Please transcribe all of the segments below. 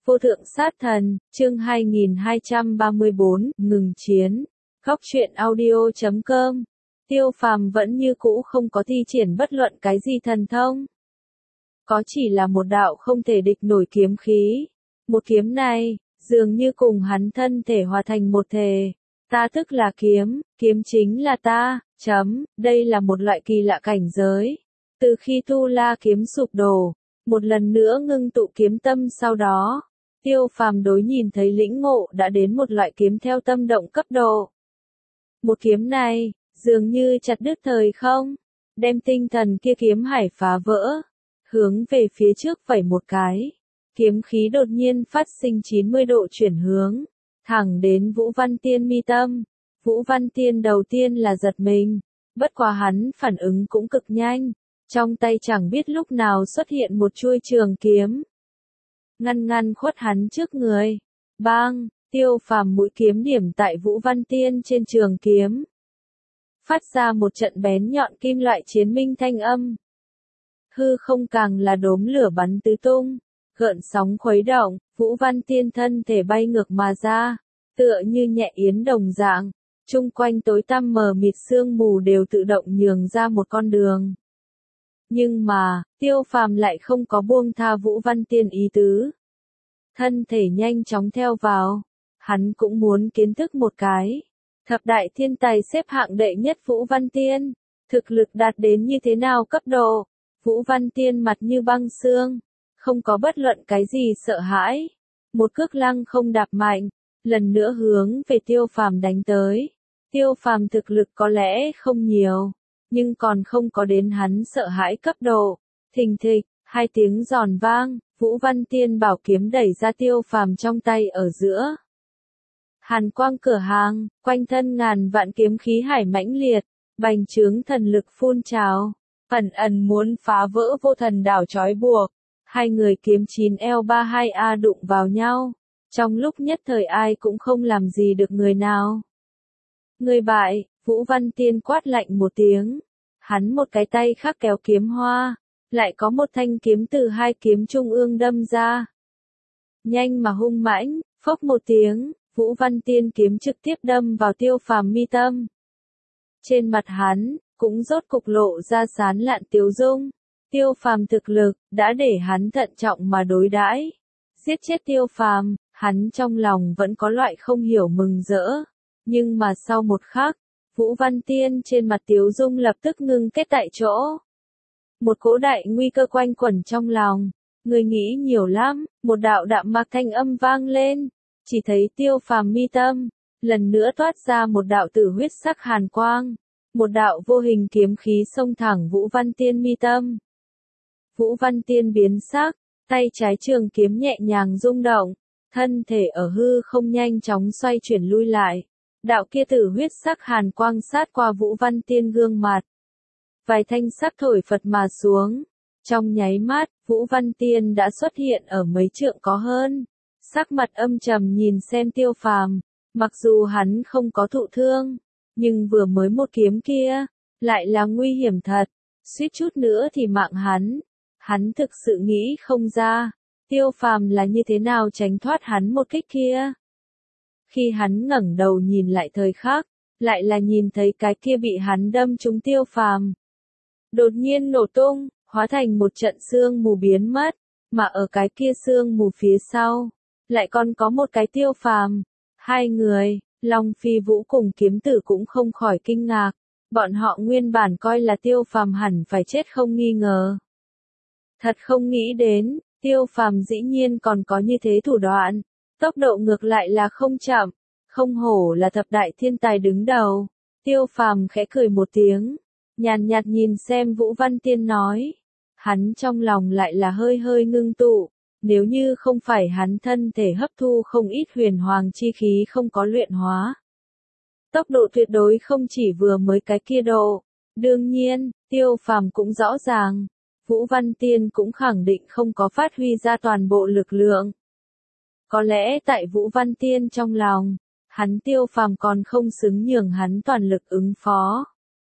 Vô thượng sát thần, chương 2234, ngừng chiến. Góc truyện audio.com. Tiêu Phàm vẫn như cũ không có thi triển bất luận cái gì thần thông. Có chỉ là một đạo không thể địch nổi kiếm khí. Một kiếm này, dường như cùng hắn thân thể hòa thành một thể. Ta tức là kiếm, kiếm chính là ta, đây là một loại kỳ lạ cảnh giới. Từ khi Tu La kiếm sụp đổ, một lần nữa ngưng tụ kiếm tâm sau đó, Tiêu Phàm đối nhìn thấy lĩnh ngộ đã đến một loại kiếm theo tâm động cấp độ. Một kiếm này, dường như chặt đứt thời không, đem tinh thần kia kiếm hải phá vỡ, hướng về phía trước vẩy một cái. Kiếm khí đột nhiên phát sinh 90 độ chuyển hướng, thẳng đến Vũ Văn Tiên mi tâm. Vũ Văn Tiên đầu tiên là giật mình, bất quá hắn phản ứng cũng cực nhanh, trong tay chẳng biết lúc nào xuất hiện một chuôi trường kiếm. Ngăn khuất hắn trước người. Bang, Tiêu Phàm mũi kiếm điểm tại Vũ Văn Tiên trên trường kiếm. Phát ra một trận bén nhọn kim loại chiến minh thanh âm. Hư không càng là đốm lửa bắn tứ tung, gợn sóng khuấy động, Vũ Văn Tiên thân thể bay ngược mà ra, tựa như nhẹ yến đồng dạng, chung quanh tối tăm mờ mịt sương mù đều tự động nhường ra một con đường. Nhưng mà, Tiêu Phàm lại không có buông tha Vũ Văn Tiên ý tứ. Thân thể nhanh chóng theo vào, hắn cũng muốn kiến thức một cái. Thập đại thiên tài xếp hạng đệ nhất Vũ Văn Tiên, thực lực đạt đến như thế nào cấp độ. Vũ Văn Tiên mặt như băng xương, không có bất luận cái gì sợ hãi. Một cước lăng không đạp mạnh, lần nữa hướng về Tiêu Phàm đánh tới. Tiêu Phàm thực lực có lẽ không nhiều, nhưng còn không có đến hắn sợ hãi cấp độ. Thình thịch, hai tiếng giòn vang, Vũ Văn Tiên bảo kiếm đẩy ra Tiêu Phàm trong tay ở giữa. Hàn quang cửa hàng, quanh thân ngàn vạn kiếm khí hải mãnh liệt, bành trướng thần lực phun trào, ẩn muốn phá vỡ vô thần đảo trói buộc. Hai người kiếm 9L32A đụng vào nhau, trong lúc nhất thời ai cũng không làm gì được người nào. Người bại, Vũ Văn Tiên quát lạnh một tiếng, hắn một cái tay khác kéo kiếm hoa, lại có một thanh kiếm từ hai kiếm trung ương đâm ra. Nhanh mà hung mãnh, phốc một tiếng, Vũ Văn Tiên kiếm trực tiếp đâm vào Tiêu Phàm mi tâm. Trên mặt hắn, cũng rốt cục lộ ra sán lạn tiếu dung. Tiêu Phàm thực lực, đã để hắn thận trọng mà đối đãi. Giết chết Tiêu Phàm, hắn trong lòng vẫn có loại không hiểu mừng rỡ. Nhưng mà sau một khắc, Vũ Văn Tiên trên mặt tiếu dung lập tức ngưng kết tại chỗ. Một cỗ đại nguy cơ quanh quẩn trong lòng. Người nghĩ nhiều lắm, một đạo đạm mạc thanh âm vang lên. Chỉ thấy Tiêu Phàm mi tâm, lần nữa toát ra một đạo tử huyết sắc hàn quang. Một đạo vô hình kiếm khí xông thẳng Vũ Văn Tiên mi tâm. Vũ Văn Tiên biến sắc, tay trái trường kiếm nhẹ nhàng rung động, thân thể ở hư không nhanh chóng xoay chuyển lui lại. Đạo kia tử huyết sắc hàn quang sát qua Vũ Văn Tiên gương mặt. Vài thanh sắc thổi phật mà xuống. Trong nháy mắt, Vũ Văn Tiên đã xuất hiện ở mấy trượng có hơn. Sắc mặt âm trầm nhìn xem Tiêu Phàm, mặc dù hắn không có thụ thương, nhưng vừa mới một kiếm kia, lại là nguy hiểm thật, suýt chút nữa thì mạng hắn. Hắn thực sự nghĩ không ra, Tiêu Phàm là như thế nào tránh thoát hắn một kích kia. Khi hắn ngẩng đầu nhìn lại thời khắc, lại là nhìn thấy cái kia bị hắn đâm trúng Tiêu Phàm. Đột nhiên nổ tung, hóa thành một trận sương mù biến mất, mà ở cái kia sương mù phía sau, lại còn có một cái Tiêu Phàm. Hai người, Long Phi Vũ cùng Kiếm Tử cũng không khỏi kinh ngạc, bọn họ nguyên bản coi là Tiêu Phàm hẳn phải chết không nghi ngờ. Thật không nghĩ đến, Tiêu Phàm dĩ nhiên còn có như thế thủ đoạn, tốc độ ngược lại là không chậm, không hổ là thập đại thiên tài đứng đầu. Tiêu Phàm khẽ cười một tiếng, nhàn nhạt nhìn xem Vũ Văn Tiên nói, hắn trong lòng lại là hơi ngưng tụ, nếu như không phải hắn thân thể hấp thu không ít huyền hoàng chi khí không có luyện hóa. Tốc độ tuyệt đối không chỉ vừa mới cái kia độ. Đương nhiên, Tiêu Phàm cũng rõ ràng, Vũ Văn Tiên cũng khẳng định không có phát huy ra toàn bộ lực lượng. Có lẽ tại Vũ Văn Tiên trong lòng, hắn Tiêu Phàm còn không xứng nhường hắn toàn lực ứng phó.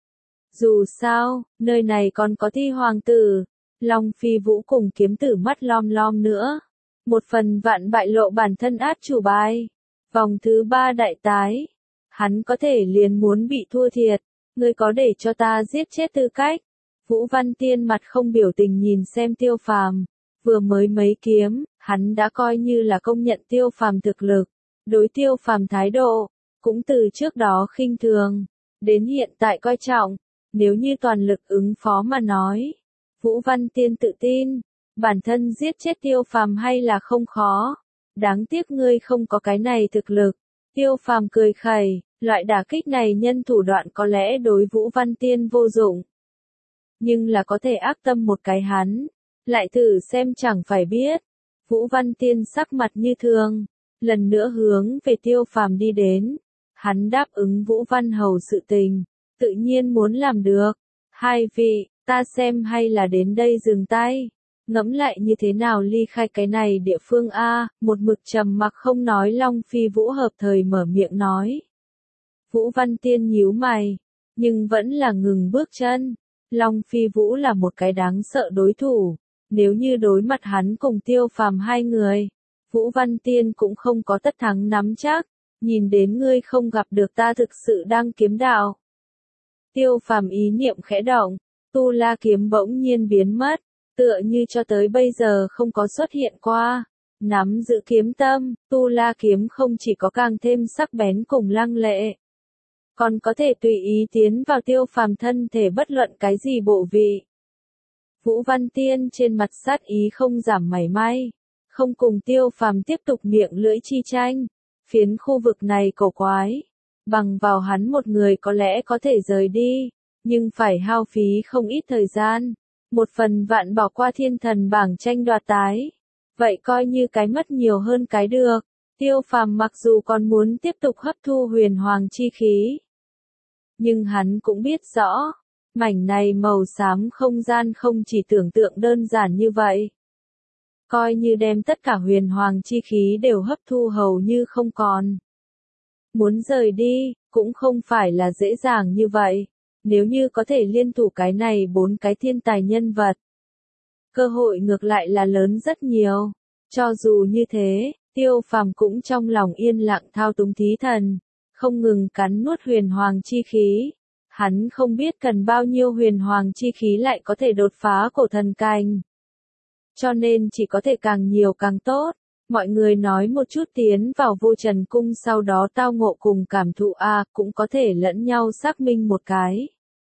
Dù sao, nơi này còn có Thi Hoàng tử, Long Phi Vũ cùng Kiếm Tử mắt lom lom nữa. một phần vạn bại lộ bản thân át chủ bài. Vòng thứ 3 đại tái. Hắn có thể liền muốn bị thua thiệt. Ngươi có để cho ta giết chết tư cách. Vũ Văn Tiên mặt không biểu tình nhìn xem Tiêu Phàm. Vừa mới mấy kiếm, hắn đã coi như là công nhận Tiêu Phàm thực lực. Đối Tiêu Phàm thái độ, cũng từ trước đó khinh thường, đến hiện tại coi trọng. Nếu như toàn lực ứng phó mà nói, Vũ Văn Tiên tự tin, bản thân giết chết Tiêu Phàm hay là không khó. Đáng tiếc ngươi không có cái này thực lực. Tiêu Phàm cười khẩy, loại đả kích này nhân thủ đoạn có lẽ đối Vũ Văn Tiên vô dụng. Nhưng là có thể ác tâm một cái hắn, lại thử xem chẳng phải biết. Vũ Văn Tiên sắc mặt như thường, lần nữa hướng về Tiêu Phàm đi đến. Hắn đáp ứng Vũ Văn Hầu sự tình, tự nhiên muốn làm được. Hai vị, ta xem hay là đến đây dừng tay. Ngẫm lại như thế nào ly khai cái này địa phương a. Một mực trầm mặc không nói Long Phi Vũ hợp thời mở miệng nói. Vũ Văn Tiên nhíu mày, nhưng vẫn là ngừng bước chân. Long Phi Vũ là một cái đáng sợ đối thủ. Nếu như đối mặt hắn cùng Tiêu Phàm hai người, Vũ Văn Tiên cũng không có tất thắng nắm chắc. Nhìn đến ngươi không gặp được ta thực sự đang kiếm đạo. Tiêu Phàm ý niệm khẽ động, Tu La kiếm bỗng nhiên biến mất, tựa như cho tới bây giờ không có xuất hiện qua. Nắm giữ kiếm tâm, Tu La kiếm không chỉ có càng thêm sắc bén cùng lăng lệ, còn có thể tùy ý tiến vào Tiêu Phàm thân thể bất luận cái gì bộ vị. Vũ Văn Tiên trên mặt sát ý không giảm mảy may, không cùng Tiêu Phàm tiếp tục miệng lưỡi chi tranh. Phiến khu vực này cổ quái, bằng vào hắn một người có lẽ có thể rời đi, nhưng phải hao phí không ít thời gian. Một phần vạn bỏ qua thiên thần bảng tranh đoạt tái, vậy coi như cái mất nhiều hơn cái được. Tiêu Phàm mặc dù còn muốn tiếp tục hấp thu huyền hoàng chi khí, nhưng hắn cũng biết rõ, mảnh này màu xám không gian không chỉ tưởng tượng đơn giản như vậy. Coi như đem tất cả huyền hoàng chi khí đều hấp thu hầu như không còn. Muốn rời đi, cũng không phải là dễ dàng như vậy. Nếu như có thể liên thủ cái này 4 cái thiên tài nhân vật, cơ hội ngược lại là lớn rất nhiều. Cho dù như thế, Tiêu Phàm cũng trong lòng yên lặng thao túng thí thần, không ngừng cắn nuốt huyền hoàng chi khí. Hắn không biết cần bao nhiêu huyền hoàng chi khí lại có thể đột phá cổ thần cảnh. Cho nên chỉ có thể càng nhiều càng tốt. Mọi người nói một chút tiến vào vô trần cung sau đó tao ngộ cùng cảm thụ cũng có thể lẫn nhau xác minh một cái.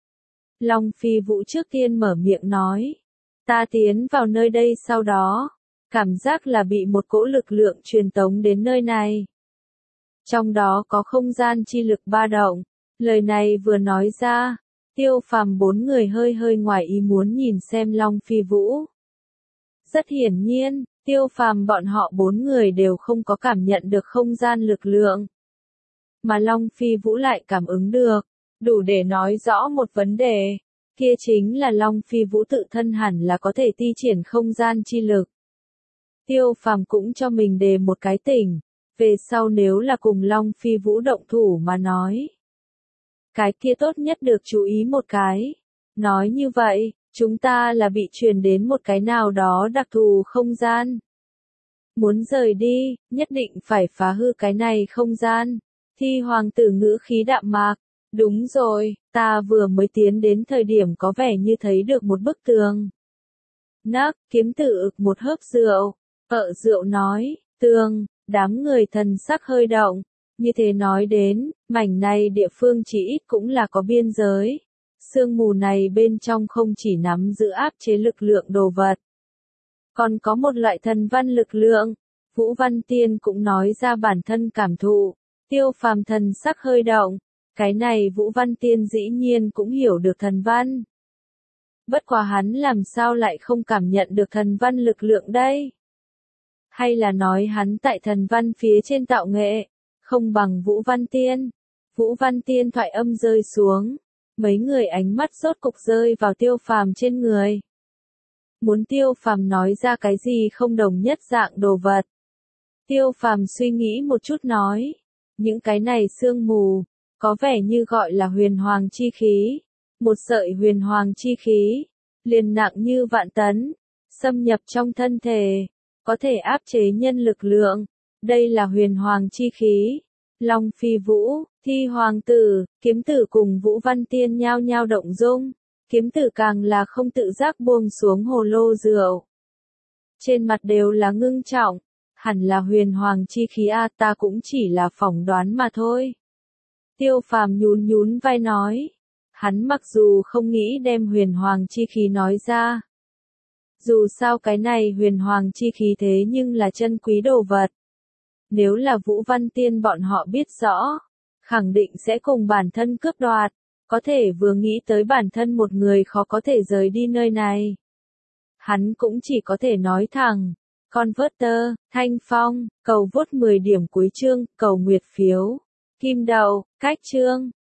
Long Phi Vũ trước tiên mở miệng nói. Ta tiến vào nơi đây sau đó, cảm giác là bị một cỗ lực lượng truyền tống đến nơi này. Trong đó có không gian chi lực ba động. Lời này vừa nói ra, Tiêu Phàm 4 người hơi hơi ngoài ý muốn nhìn xem Long Phi Vũ. Rất hiển nhiên, Tiêu Phàm bọn họ 4 người đều không có cảm nhận được không gian lực lượng. Mà Long Phi Vũ lại cảm ứng được, đủ để nói rõ một vấn đề. Kia chính là Long Phi Vũ tự thân hẳn là có thể thi triển không gian chi lực. Tiêu Phàm cũng cho mình đề một cái tỉnh, về sau nếu là cùng Long Phi Vũ động thủ mà nói. Cái kia tốt nhất được chú ý một cái. Nói như vậy, chúng ta là bị truyền đến một cái nào đó đặc thù không gian. Muốn rời đi, nhất định phải phá hư cái này không gian. Thi hoàng tử ngữ khí đạm mạc. Đúng rồi, ta vừa mới tiến đến thời điểm có vẻ như thấy được một bức tường. Nắc, kiếm tử ực một hớp rượu. Rượu nói, tường, đám người thần sắc hơi động. Như thế nói đến, mảnh này địa phương chỉ ít cũng là có biên giới. Sương mù này bên trong không chỉ nắm giữ áp chế lực lượng đồ vật, còn có một loại thần văn lực lượng. Vũ Văn Tiên cũng nói ra bản thân cảm thụ. Tiêu Phàm thần sắc hơi động. Cái này Vũ Văn Tiên dĩ nhiên cũng hiểu được thần văn. Bất quá hắn làm sao lại không cảm nhận được thần văn lực lượng đây? Hay là nói hắn tại thần văn phía trên tạo nghệ, không bằng Vũ Văn Tiên? Vũ Văn Tiên thoại âm rơi xuống. Mấy người ánh mắt rốt cục rơi vào Tiêu Phàm trên người. Muốn Tiêu Phàm nói ra cái gì không đồng nhất dạng đồ vật. Tiêu Phàm suy nghĩ một chút nói. Những cái này sương mù, có vẻ như gọi là huyền hoàng chi khí. Một sợi huyền hoàng chi khí, liền nặng như vạn tấn, xâm nhập trong thân thể. có thể áp chế nhân lực lượng. Đây là huyền hoàng chi khí. Long Phi Vũ, Thi Hoàng tử, kiếm tử cùng Vũ Văn Tiên nhao nhao động dung. Kiếm tử càng là không tự giác buông xuống hồ lô rượu. Trên mặt đều là ngưng trọng. Hẳn là huyền hoàng chi khí a, ta cũng chỉ là phỏng đoán mà thôi. Tiêu Phàm nhún nhún vai nói. Hắn mặc dù không nghĩ đem huyền hoàng chi khí nói ra. Dù sao cái này huyền hoàng chi khí thế nhưng là chân quý đồ vật. Nếu là Vũ Văn Tiên bọn họ biết rõ, khẳng định sẽ cùng bản thân cướp đoạt, có thể vừa nghĩ tới bản thân một người khó có thể rời đi nơi này. Hắn cũng chỉ có thể nói thẳng, Converter, Thanh Phong, cầu vote 10 điểm cuối chương, cầu nguyệt phiếu, kim đậu, cách chương.